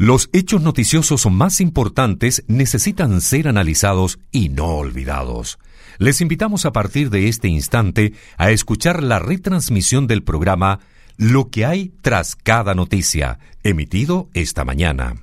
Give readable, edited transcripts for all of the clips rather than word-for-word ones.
Los hechos noticiosos más importantes necesitan ser analizados y no olvidados. Les invitamos a partir de este instante a escuchar la retransmisión del programa Lo que hay tras cada noticia, emitido esta mañana.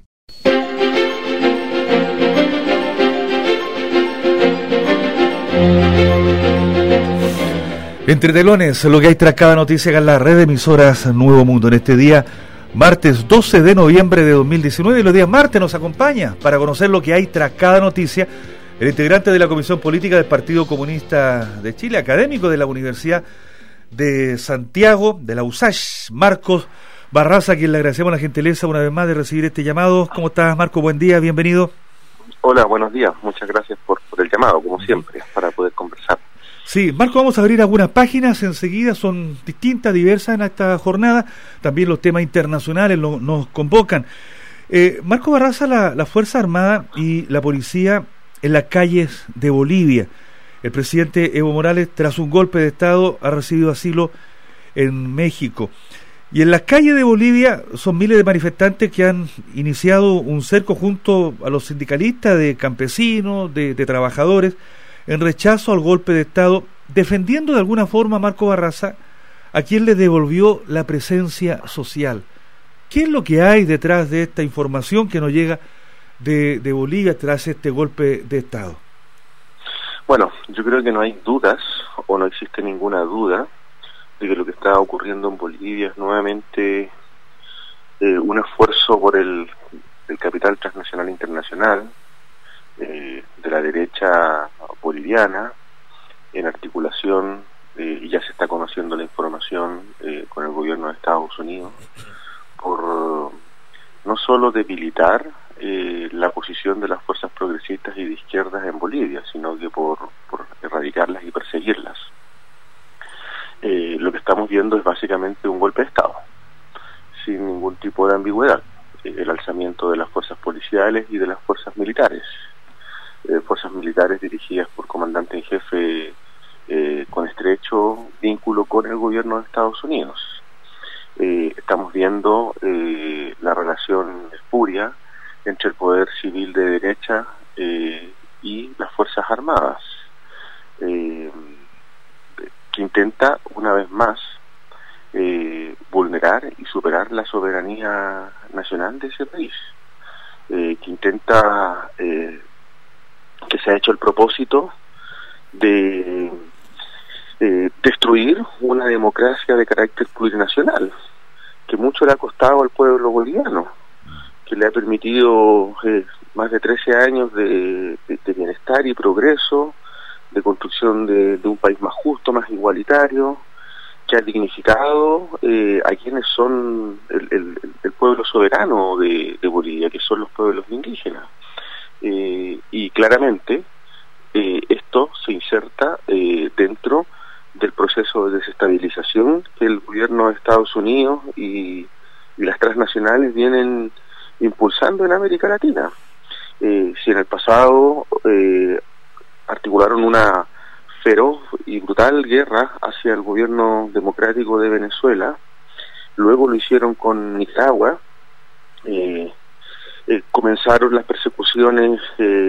Entre telones, lo que hay tras cada noticia en la red de emisoras Nuevo Mundo en este día, martes 12 de noviembre de 2019, y los días martes nos acompaña para conocer lo que hay tras cada noticia el integrante de la Comisión Política del Partido Comunista de Chile, académico de la Universidad de Santiago, de la USACH, Marcos Barraza, a quien le agradecemos la gentileza una vez más de recibir este llamado. ¿Cómo estás, Marcos? Buen día, bienvenido. Hola, buenos días, muchas gracias por el llamado, como siempre, para poder conversar. Sí, Marco, vamos a abrir algunas páginas enseguida, son distintas, diversas en esta jornada, también los temas internacionales nos convocan. Marco Barraza, la Fuerza Armada y la Policía en las calles de Bolivia. El presidente Evo Morales, tras un golpe de Estado, ha recibido asilo en México. Y en las calles de Bolivia son miles de manifestantes que han iniciado un cerco junto a los sindicalistas de campesinos, de trabajadores, en rechazo al golpe de Estado, defendiendo de alguna forma, Marco Barraza, a quien le devolvió la presencia social. ¿Qué es lo que hay detrás de esta información que nos llega de Bolivia tras este golpe de Estado? Bueno, yo creo que no hay dudas, o no existe ninguna duda, de que lo que está ocurriendo en Bolivia es nuevamente un esfuerzo por el capital transnacional internacional, de la derecha boliviana, en articulación, y ya se está conociendo la información con el gobierno de Estados Unidos, por no solo debilitar la posición de las fuerzas progresistas y de izquierdas en Bolivia, sino que por erradicarlas y perseguirlas. Lo que estamos viendo es básicamente un golpe de Estado, sin ningún tipo de ambigüedad, el alzamiento de las fuerzas policiales y de las fuerzas militares dirigidas por comandante en jefe con estrecho vínculo con el gobierno de Estados Unidos. Estamos viendo la relación espuria entre el poder civil de derecha y las Fuerzas Armadas, que intenta una vez más vulnerar y superar la soberanía nacional de ese país, que intenta que se ha hecho el propósito de destruir una democracia de carácter plurinacional, que mucho le ha costado al pueblo boliviano, que le ha permitido más de 13 años de bienestar y progreso, de construcción de un país más justo, más igualitario, que ha dignificado a quienes son el pueblo soberano de Bolivia, que son los pueblos indígenas. Y claramente esto se inserta dentro del proceso de desestabilización que el gobierno de Estados Unidos y las transnacionales vienen impulsando en América Latina. Si en el pasado articularon una feroz y brutal guerra hacia el gobierno democrático de Venezuela, luego lo hicieron con Nicaragua, comenzaron las persecuciones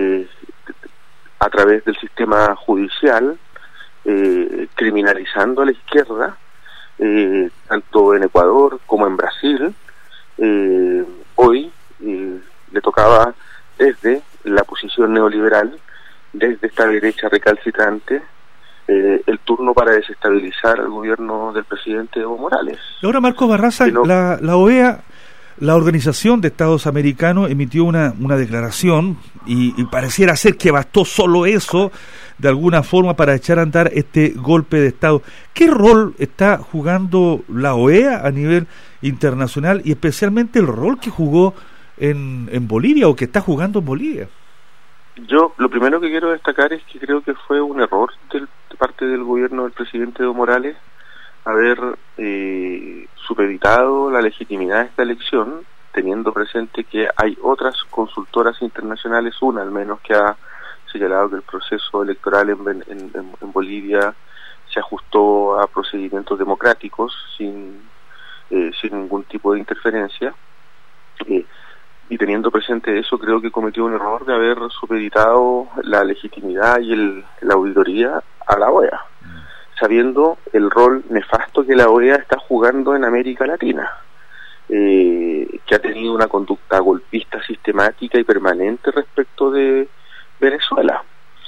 a través del sistema judicial, criminalizando a la izquierda, tanto en Ecuador como en Brasil. Hoy le tocaba desde la posición neoliberal, desde esta derecha recalcitrante, el turno para desestabilizar al gobierno del presidente Evo Morales. Ahora, Marcos Barraza, la OEA, la Organización de Estados Americanos, emitió una declaración y pareciera ser que bastó solo eso, de alguna forma, para echar a andar este golpe de Estado. ¿Qué rol está jugando la OEA a nivel internacional y especialmente el rol que jugó en Bolivia o que está jugando en Bolivia? Yo lo primero que quiero destacar es que creo que fue un error de parte del gobierno del presidente Evo Morales haber supeditado la legitimidad de esta elección, teniendo presente que hay otras consultoras internacionales, una al menos, que ha señalado que el proceso electoral en Bolivia se ajustó a procedimientos democráticos sin ningún tipo de interferencia, y teniendo presente eso, creo que cometió un error de haber supeditado la legitimidad y la auditoría a la OEA, sabiendo el rol nefasto que la OEA está jugando en América Latina, que ha tenido una conducta golpista sistemática y permanente respecto de Venezuela,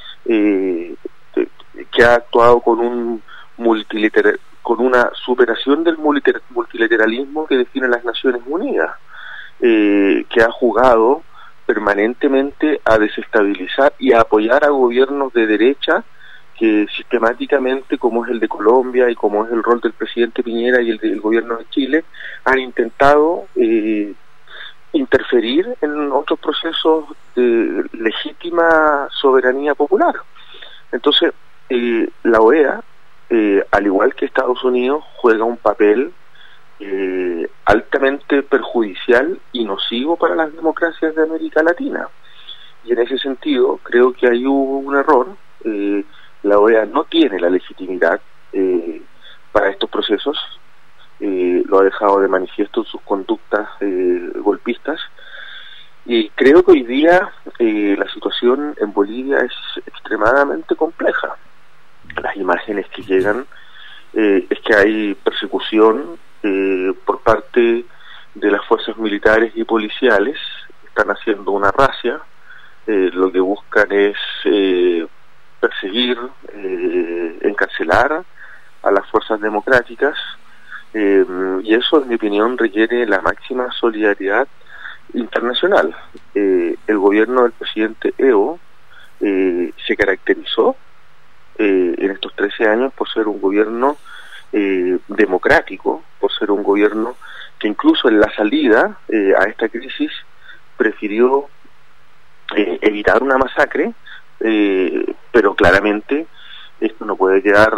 que ha actuado con una superación del multilateralismo que define las Naciones Unidas, que ha jugado permanentemente a desestabilizar y a apoyar a gobiernos de derecha que sistemáticamente, como es el de Colombia y como es el rol del presidente Piñera y el del gobierno de Chile, han intentado interferir en otros procesos de legítima soberanía popular. Entonces, la OEA, al igual que Estados Unidos, juega un papel altamente perjudicial y nocivo para las democracias de América Latina. Y en ese sentido, creo que ahí hubo un error. La OEA no tiene la legitimidad para estos procesos, lo ha dejado de manifiesto en sus conductas golpistas, y creo que hoy día la situación en Bolivia es extremadamente compleja. Las imágenes que llegan es que hay persecución por parte de las fuerzas militares y policiales. Están haciendo una razzia, lo que buscan es perseguir, encarcelar a las fuerzas democráticas, y eso, en mi opinión, requiere la máxima solidaridad internacional. El gobierno del presidente Evo se caracterizó en estos 13 años por ser un gobierno democrático, por ser un gobierno que incluso en la salida a esta crisis prefirió evitar una masacre, pero claramente esto no puede quedar,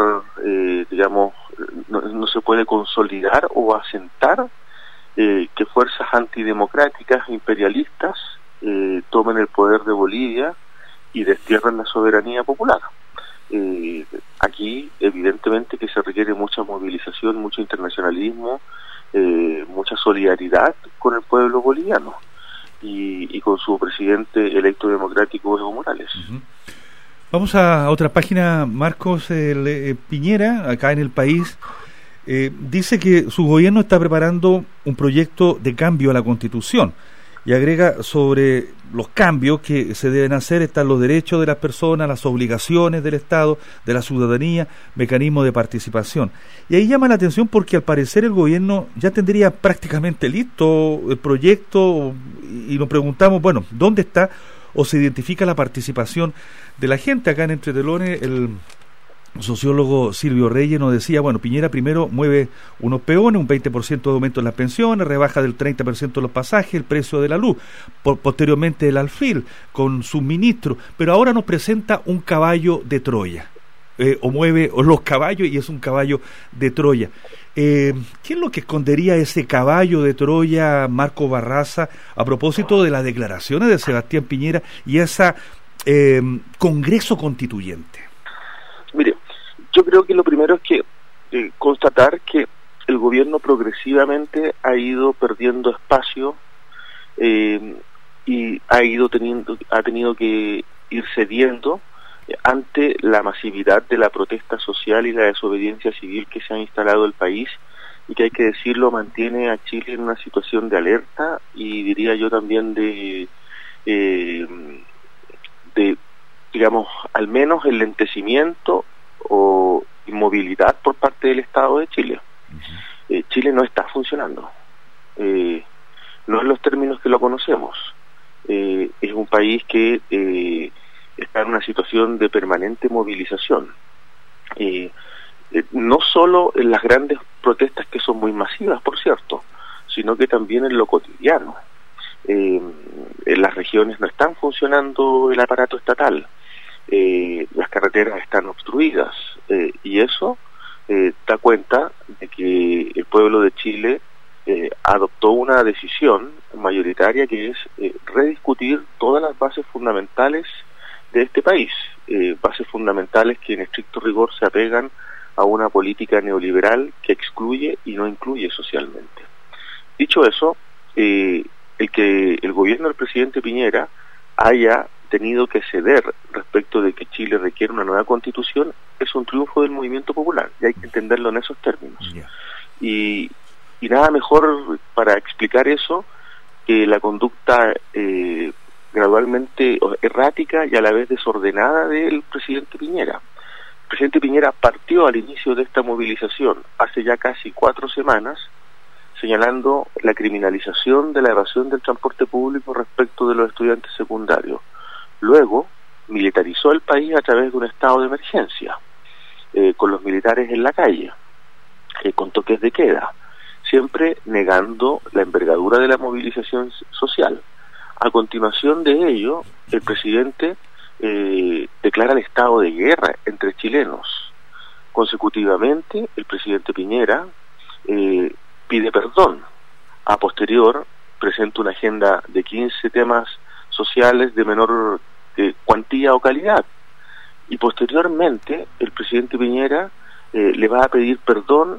no se puede consolidar o asentar que fuerzas antidemocráticas e imperialistas tomen el poder de Bolivia y destierren la soberanía popular. Aquí evidentemente que se requiere mucha movilización, mucho internacionalismo, mucha solidaridad con el pueblo boliviano y con su presidente electo democrático, Evo Morales. Uh-huh. Vamos a otra página. Marcos Piñera, acá en El País, dice que su gobierno está preparando un proyecto de cambio a la Constitución y agrega: sobre los cambios que se deben hacer están los derechos de las personas, las obligaciones del Estado, de la ciudadanía, mecanismos de participación. Y ahí llama la atención porque al parecer el gobierno ya tendría prácticamente listo el proyecto, y nos preguntamos, bueno, ¿dónde está o se identifica la participación de la gente? Acá en Entre Telones el sociólogo Silvio Reyes nos decía, bueno, Piñera primero mueve unos peones, un 20% de aumento en las pensiones, rebaja del 30% los pasajes, el precio de la luz, posteriormente el alfil con sus ministros, pero ahora nos presenta un caballo de Troya, o mueve los caballos y es un caballo de Troya. ¿Qué es lo que escondería ese caballo de Troya, Marco Barraza, a propósito de las declaraciones de Sebastián Piñera y ese Congreso Constituyente? Mire, yo creo que lo primero es que constatar que el gobierno progresivamente ha ido perdiendo espacio y ha tenido que ir cediendo ante la masividad de la protesta social y la desobediencia civil que se ha instalado en el país, y que, hay que decirlo, mantiene a Chile en una situación de alerta y diría yo también de digamos, al menos el lentecimiento o inmovilidad por parte del Estado de Chile. Chile no está funcionando, no en los términos que lo conocemos. Es un país que está en una situación de permanente movilización, no solo en las grandes protestas, que son muy masivas, por cierto, sino que también en lo cotidiano. En las regiones no están funcionando el aparato estatal, las carreteras están obstruidas, y eso da cuenta de que el pueblo de Chile adoptó una decisión mayoritaria, que es rediscutir todas las bases fundamentales de este país, bases fundamentales que en estricto rigor se apegan a una política neoliberal que excluye y no incluye socialmente. Dicho eso, el que el gobierno del presidente Piñera haya tenido que ceder respecto de que Chile requiere una nueva constitución es un triunfo del movimiento popular, y hay que entenderlo en esos términos. Yeah. Y nada mejor para explicar eso que la conducta gradualmente errática y a la vez desordenada del presidente Piñera. El presidente Piñera partió al inicio de esta movilización hace ya casi 4 semanas señalando la criminalización de la evasión del transporte público respecto de los estudiantes secundarios. Luego militarizó el país a través de un estado de emergencia, con los militares en la calle, con toques de queda, siempre negando la envergadura de la movilización social. A continuación de ello, el presidente declara el estado de guerra entre chilenos. Consecutivamente, el presidente Piñera pide perdón. A posterior, presenta una agenda de 15 temas sociales de menor cuantía o calidad. Y posteriormente, el presidente Piñera le va a pedir perdón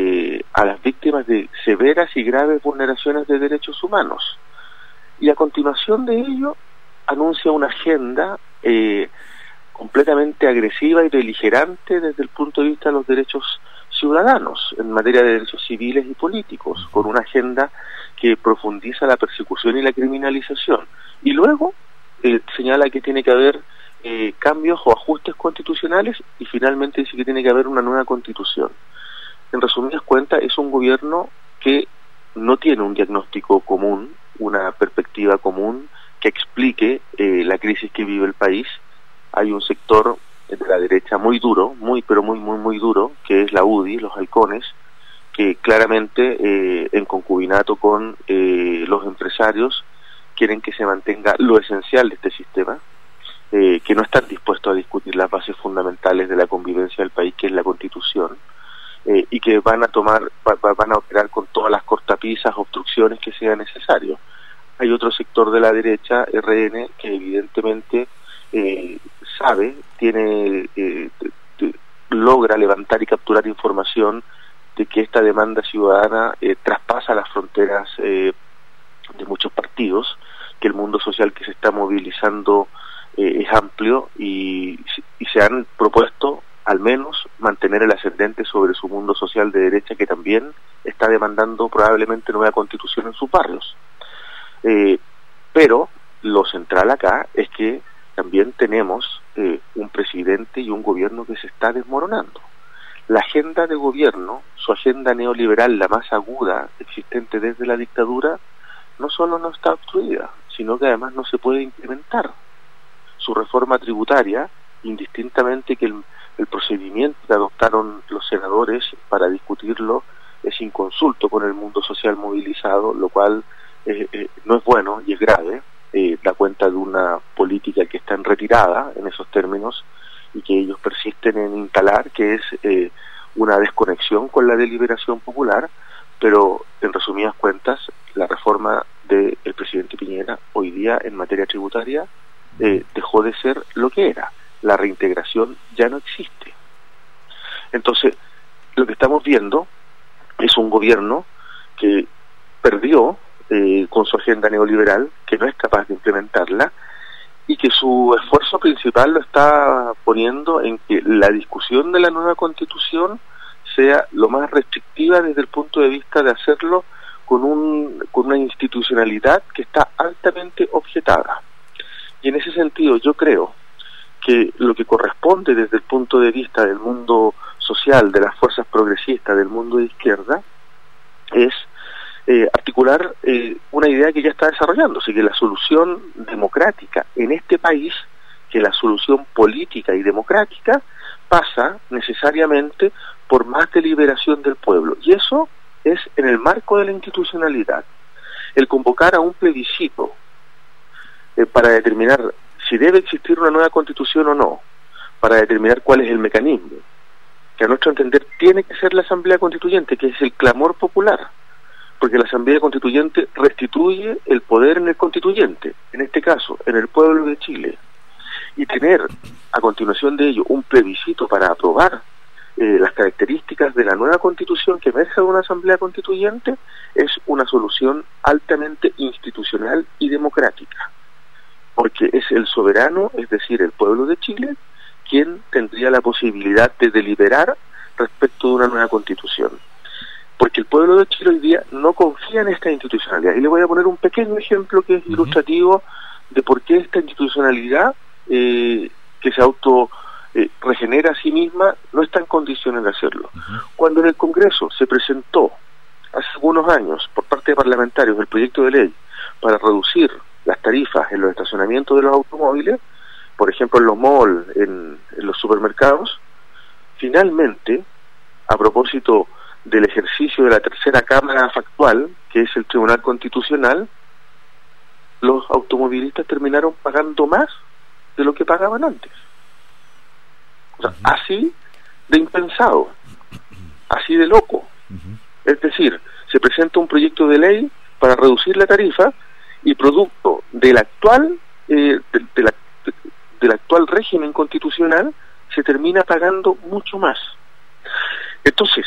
a las víctimas de severas y graves vulneraciones de derechos humanos. Y a continuación de ello, anuncia una agenda completamente agresiva y beligerante desde el punto de vista de los derechos ciudadanos, en materia de derechos civiles y políticos, con una agenda que profundiza la persecución y la criminalización. Y luego señala que tiene que haber cambios o ajustes constitucionales, y finalmente dice que tiene que haber una nueva constitución. En resumidas cuentas, es un gobierno que no tiene un diagnóstico común, una perspectiva común que explique la crisis que vive el país. Hay un sector de la derecha muy duro, muy duro, que es la UDI, los halcones, que claramente en concubinato con los empresarios quieren que se mantenga lo esencial de este sistema, que no están dispuestos a discutir las bases fundamentales de la convivencia del país, que es la Constitución, y que van a operar con todas las cortapisas, obstrucciones que sea necesario. Hay otro sector de la derecha, RN, que evidentemente sabe, logra levantar y capturar información de que esta demanda ciudadana traspasa las fronteras de muchos partidos, que el mundo social que se está movilizando es amplio, y se han propuesto al menos mantener el ascendente sobre su mundo social de derecha, que también está demandando probablemente nueva constitución en sus barrios. Pero lo central acá es que también tenemos un presidente y un gobierno que se está desmoronando. La agenda de gobierno, su agenda neoliberal, la más aguda existente desde la dictadura, no solo no está obstruida, sino que además no se puede implementar. Su reforma tributaria, indistintamente que el procedimiento que adoptaron los senadores para discutirlo es inconsulto con el mundo social movilizado, lo cual no es bueno y es grave, da cuenta de una política que está en retirada en esos términos y que ellos persisten en instalar, que es una desconexión con la deliberación popular. Pero en resumidas cuentas, la reforma del presidente Piñera hoy día en materia tributaria dejó de ser lo que era. La reintegración ya no existe. Entonces, lo que estamos viendo es un gobierno que perdió con su agenda neoliberal, que no es capaz de implementarla, y que su esfuerzo principal lo está poniendo en que la discusión de la nueva constitución sea lo más restrictiva desde el punto de vista de hacerlo con una institucionalidad que está altamente objetada. Y en ese sentido yo creo que lo que corresponde desde el punto de vista del mundo social, de las fuerzas progresistas, del mundo de izquierda, es articular una idea que ya está desarrollándose, que la solución democrática en este país, que la solución política y democrática pasa necesariamente por más deliberación del pueblo, y eso es en el marco de la institucionalidad. El convocar a un plebiscito para determinar si debe existir una nueva constitución o no, para determinar cuál es el mecanismo, que a nuestro entender tiene que ser la Asamblea Constituyente, que es el clamor popular, porque la Asamblea Constituyente restituye el poder en el constituyente, en este caso, en el pueblo de Chile, y tener a continuación de ello un plebiscito para aprobar las características de la nueva constitución que emerge de una asamblea constituyente es una solución altamente institucional y democrática, porque es el soberano, es decir, el pueblo de Chile, quien tendría la posibilidad de deliberar respecto de una nueva constitución. Porque el pueblo de Chile hoy día no confía en esta institucionalidad. Y le voy a poner un pequeño ejemplo que es ilustrativo de por qué esta institucionalidad que se regenera a sí misma no está en condiciones de hacerlo. Cuando en el Congreso se presentó hace algunos años por parte de parlamentarios el proyecto de ley para reducir las tarifas en los estacionamientos de los automóviles, por ejemplo en los malls, en los supermercados, finalmente, a propósito del ejercicio de la tercera cámara factual, que es el Tribunal Constitucional, los automovilistas terminaron pagando más de lo que pagaban antes. O sea, así de impensado, así de loco. Es decir, se presenta un proyecto de ley para reducir la tarifa y producto del actual del actual régimen constitucional se termina pagando mucho más. Entonces,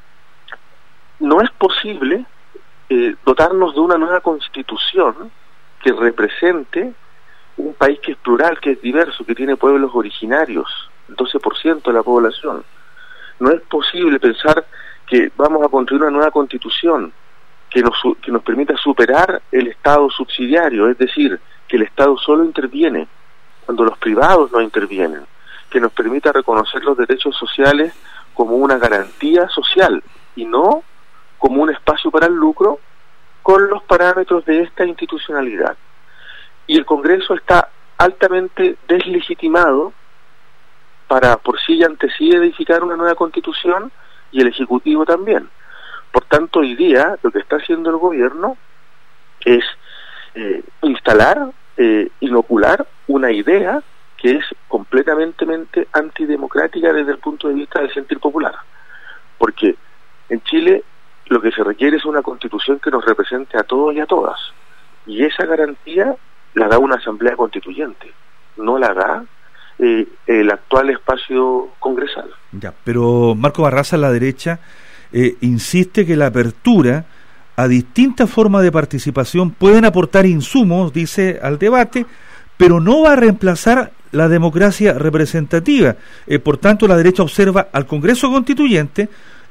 no es posible dotarnos de una nueva constitución que represente un país que es plural, que es diverso, que tiene pueblos originarios, el 12% de la población. No es posible pensar que vamos a construir una nueva constitución que nos permita superar el Estado subsidiario, es decir, que el Estado solo interviene cuando los privados no intervienen, que nos permita reconocer los derechos sociales como una garantía social y no como un espacio para el lucro con los parámetros de esta institucionalidad. Y el Congreso está altamente deslegitimado para por sí y ante sí edificar una nueva constitución, y el Ejecutivo también. Por tanto, hoy día lo que está haciendo el gobierno es instalar, inocular una idea que es completamente antidemocrática desde el punto de vista del sentir popular. Porque en Chile lo que se requiere es una constitución que nos represente a todos y a todas. Y esa garantía la da una asamblea constituyente, no la da el actual espacio congresal. Ya, pero Marco Barraza, la derecha, insiste que la apertura a distintas formas de participación pueden aportar insumos, dice, al debate, pero no va a reemplazar la democracia representativa. Por tanto, la derecha observa al Congreso Constituyente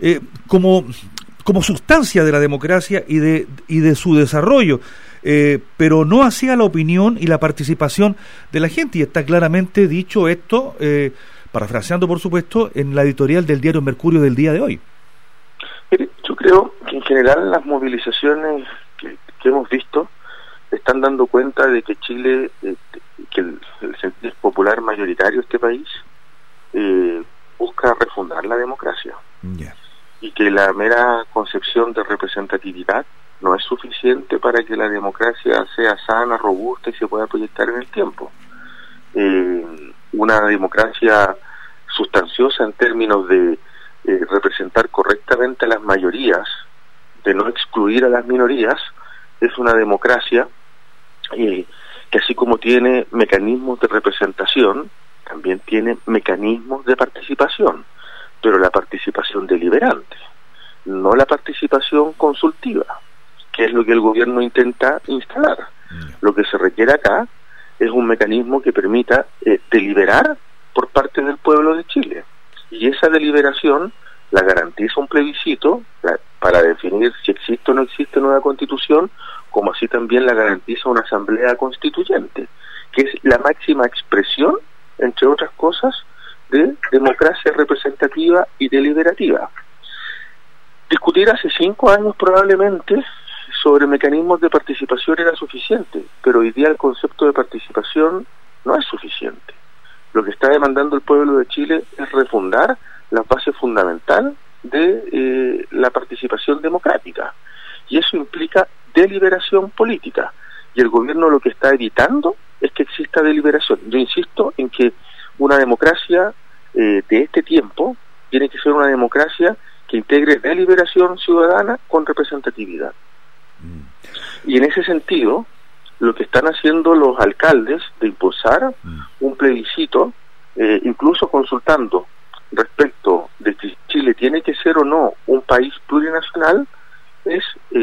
como sustancia de la democracia y de su desarrollo, pero no hacia la opinión y la participación de la gente. Y está claramente dicho esto, parafraseando por supuesto, en la editorial del diario Mercurio del día de hoy. Yo creo que en general las movilizaciones que hemos visto están dando cuenta de que Chile, que el sentir popular mayoritario de este país busca refundar la democracia. Y que la mera concepción de representatividad no es suficiente para que la democracia sea sana, robusta y se pueda proyectar en el tiempo. Una democracia sustanciosa en términos de representar correctamente a las mayorías, de no excluir a las minorías, es una democracia que así como tiene mecanismos de representación, también tiene mecanismos de participación, pero la participación deliberante, no la participación consultiva, que es lo que el gobierno intenta instalar. Lo que se requiere acá es un mecanismo que permita deliberar por parte del pueblo de Chile, y esa deliberación la garantiza un plebiscito para definir si existe o no existe nueva constitución, como así también la garantiza una asamblea constituyente, que es la máxima expresión, entre otras cosas, de democracia representativa y deliberativa. Discutir hace 5 años probablemente sobre mecanismos de participación era suficiente, pero hoy día el concepto de participación no es suficiente. Lo que está demandando el pueblo de Chile es refundar la base fundamental de la participación democrática, y eso implica deliberación política, y el gobierno lo que está evitando es que exista deliberación. Yo insisto en que una democracia de este tiempo tiene que ser una democracia que integre deliberación ciudadana con representatividad. Y en ese sentido, lo que están haciendo los alcaldes de impulsar un plebiscito, incluso consultando respecto de si Chile tiene que ser o no un país plurinacional es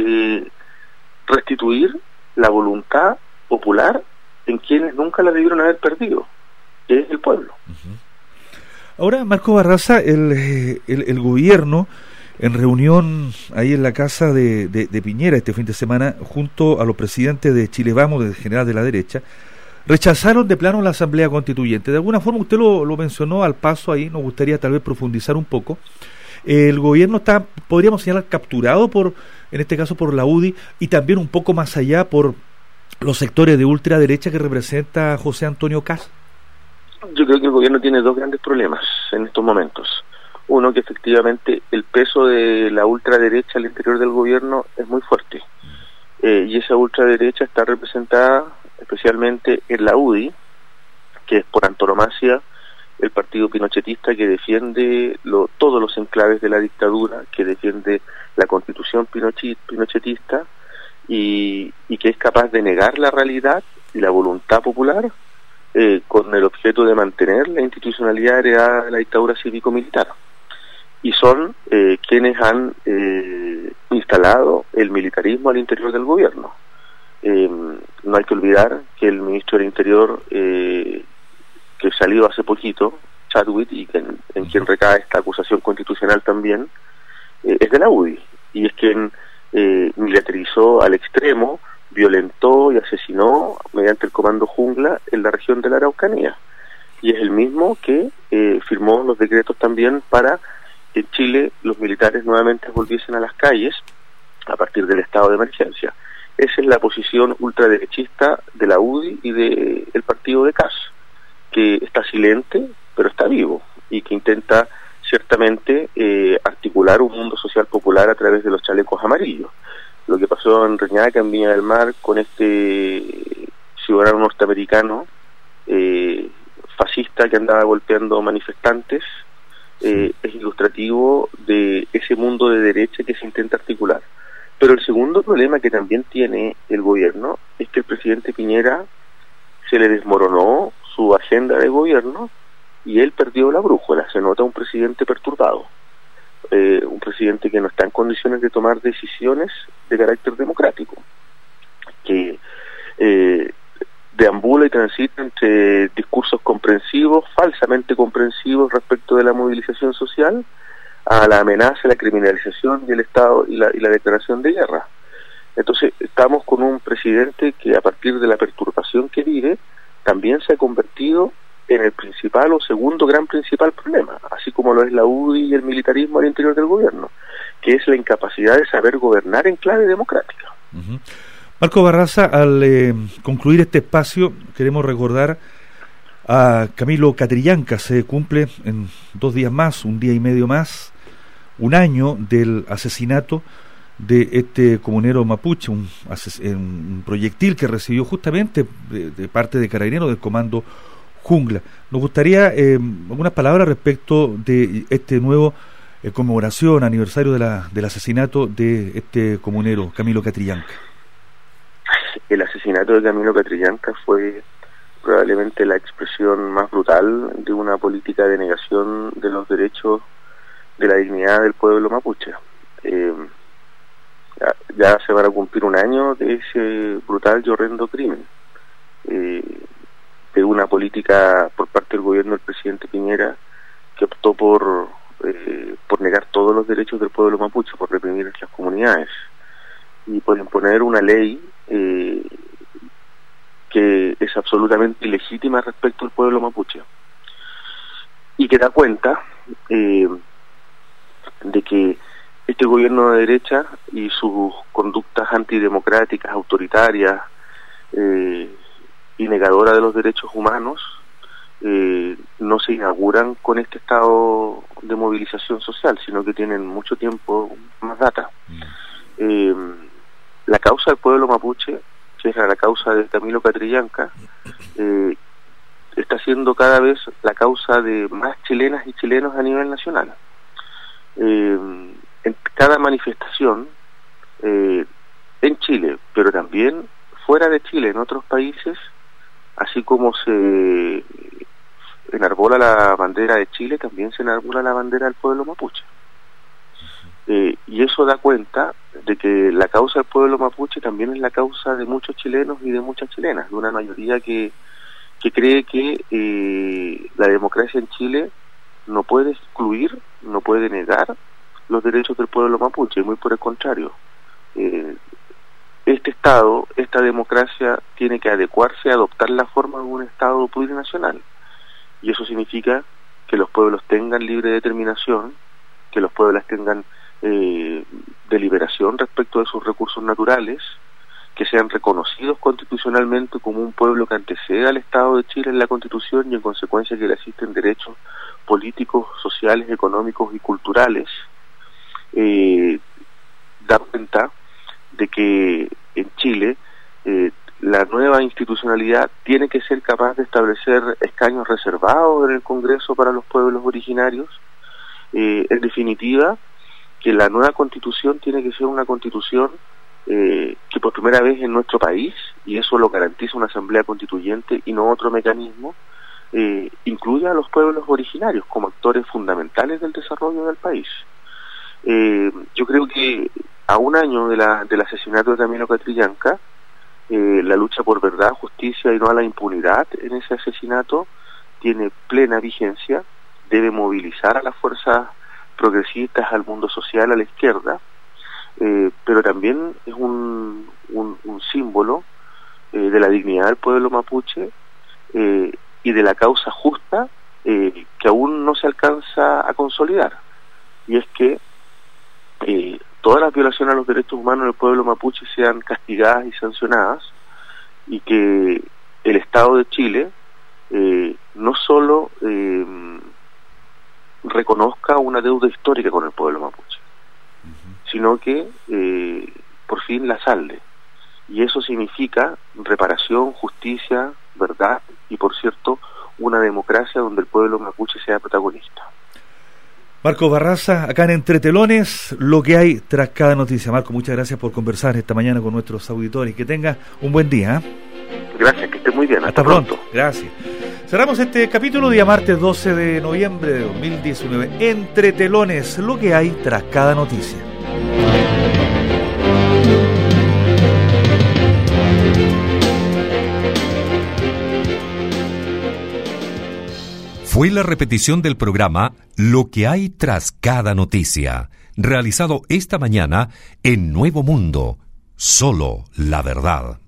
restituir la voluntad popular en quienes nunca la debieron haber perdido, que es el pueblo. Ahora, Marco Barraza, el gobierno, en reunión ahí en la casa de Piñera este fin de semana, junto a los presidentes de Chile Vamos, de general de la derecha, rechazaron de plano la Asamblea Constituyente. De alguna forma usted lo mencionó al paso ahí, nos gustaría tal vez profundizar un poco. El gobierno está, podríamos señalar, capturado en este caso por la UDI, y también un poco más allá por los sectores de ultraderecha que representa José Antonio Kast. Yo creo que el gobierno tiene dos grandes problemas en estos momentos. Uno, que efectivamente el peso de la ultraderecha al interior del gobierno es muy fuerte, y esa ultraderecha está representada especialmente en la UDI, que es por antonomasia el partido pinochetista, que defiende todos los enclaves de la dictadura, que defiende la constitución pinochetista y que es capaz de negar la realidad y la voluntad popular con el objeto de mantener la institucionalidad heredada de la dictadura cívico-militar. Y son quienes han instalado el militarismo al interior del gobierno. No hay que olvidar que el ministro del Interior, que salió hace poquito, Chadwick, y en quien recae esta acusación constitucional también, es de la UDI, y es quien militarizó al extremo, violentó y asesinó mediante el comando Jungla en la región de la Araucanía, y es el mismo que firmó los decretos también para que en Chile los militares nuevamente volviesen a las calles a partir del estado de emergencia. Esa es la posición ultraderechista de la UDI y del partido de Kast, que está silente pero está vivo, y que intenta ciertamente articular un mundo social popular a través de los chalecos amarillos. Lo que pasó en Reñaca, en Viña del Mar, con este ciudadano norteamericano fascista que andaba golpeando manifestantes, es ilustrativo de ese mundo de derecha que se intenta articular. Pero el segundo problema que también tiene el gobierno es que el presidente Piñera se le desmoronó su agenda de gobierno y él perdió la brújula. Se nota un presidente perturbado, un presidente que no está en condiciones de tomar decisiones de carácter democrático, que deambula y transita entre discursos comprensivos, falsamente comprensivos respecto de la movilización social, a la amenaza, la criminalización del Estado y la declaración de guerra. Entonces estamos con un presidente que, a partir de la perturbación que vive, también se ha convertido en el principal o segundo gran principal problema, así como lo es la UDI y el militarismo al interior del gobierno, que es la incapacidad de saber gobernar en clave democrática. Marco Barraza, al concluir este espacio, queremos recordar a Camilo Catrillanca. Se cumple en 2 días más, un día y medio más, un año del asesinato de este comunero mapuche, un proyectil que recibió justamente de parte de Carabineros del comando Jungla. Nos gustaría algunas palabras respecto de este nuevo conmemoración, aniversario del asesinato de este comunero, Camilo Catrillanca. El asesinato de Camilo Catrillanca fue probablemente la expresión más brutal de una política de negación de los derechos, de la dignidad del pueblo mapuche. Ya se van a cumplir un año de ese brutal y horrendo crimen, de una política por parte del gobierno del presidente Piñera, que optó por negar todos los derechos del pueblo mapuche, por reprimir las comunidades y por imponer una ley que es absolutamente ilegítima respecto al pueblo mapuche, y que da cuenta de que este gobierno de derecha y sus conductas antidemocráticas, autoritarias y negadoras de los derechos humanos no se inauguran con este estado de movilización social, sino que tienen mucho tiempo más data. La causa del pueblo mapuche, que es la causa de Camilo Catrillanca, está siendo cada vez la causa de más chilenas y chilenos a nivel nacional. En cada manifestación en Chile, pero también fuera de Chile, en otros países, así como se enarbola la bandera de Chile, también se enarbola la bandera del pueblo mapuche. Y eso da cuenta de que la causa del pueblo mapuche también es la causa de muchos chilenos y de muchas chilenas, de una mayoría que cree que la democracia en Chile no puede excluir, no puede negar los derechos del pueblo mapuche, muy por el contrario. Este Estado, esta democracia, tiene que adecuarse a adoptar la forma de un Estado plurinacional. Y eso significa que los pueblos tengan libre determinación, que los pueblos tengan deliberación respecto de sus recursos naturales, que sean reconocidos constitucionalmente como un pueblo que anteceda al Estado de Chile en la Constitución y en consecuencia que le asisten derechos políticos, sociales, económicos y culturales. Da cuenta de que en Chile la nueva institucionalidad tiene que ser capaz de establecer escaños reservados en el Congreso para los pueblos originarios. En definitiva, que la nueva Constitución tiene que ser una Constitución que por primera vez en nuestro país, y eso lo garantiza una Asamblea Constituyente y no otro mecanismo, incluya a los pueblos originarios como actores fundamentales del desarrollo del país. Yo creo que a un año del asesinato de Camilo Catrillanca, la lucha por verdad, justicia y no a la impunidad en ese asesinato tiene plena vigencia, debe movilizar a las fuerzas progresistas, al mundo social, a la izquierda, pero también es un símbolo de la dignidad del pueblo mapuche y de la causa justa que aún no se alcanza a consolidar, y es que todas las violaciones a los derechos humanos del pueblo mapuche sean castigadas y sancionadas, y que el Estado de Chile no solo reconozca una deuda histórica con el pueblo mapuche, sino que por fin la salde. Y eso significa reparación, justicia, verdad y, por cierto, una democracia donde el pueblo mapuche sea protagonista. Marco Barraza, acá en Entre Telones, lo que hay tras cada noticia. Marco, muchas gracias por conversar esta mañana con nuestros auditores. Que tenga un buen día. Gracias, que esté muy bien. Hasta pronto. Gracias. Cerramos este capítulo día martes 12 de noviembre de 2019. Entre Telones, lo que hay tras cada noticia. Fue la repetición del programa Lo que hay tras cada noticia, realizado esta mañana en Nuevo Mundo. Solo la verdad.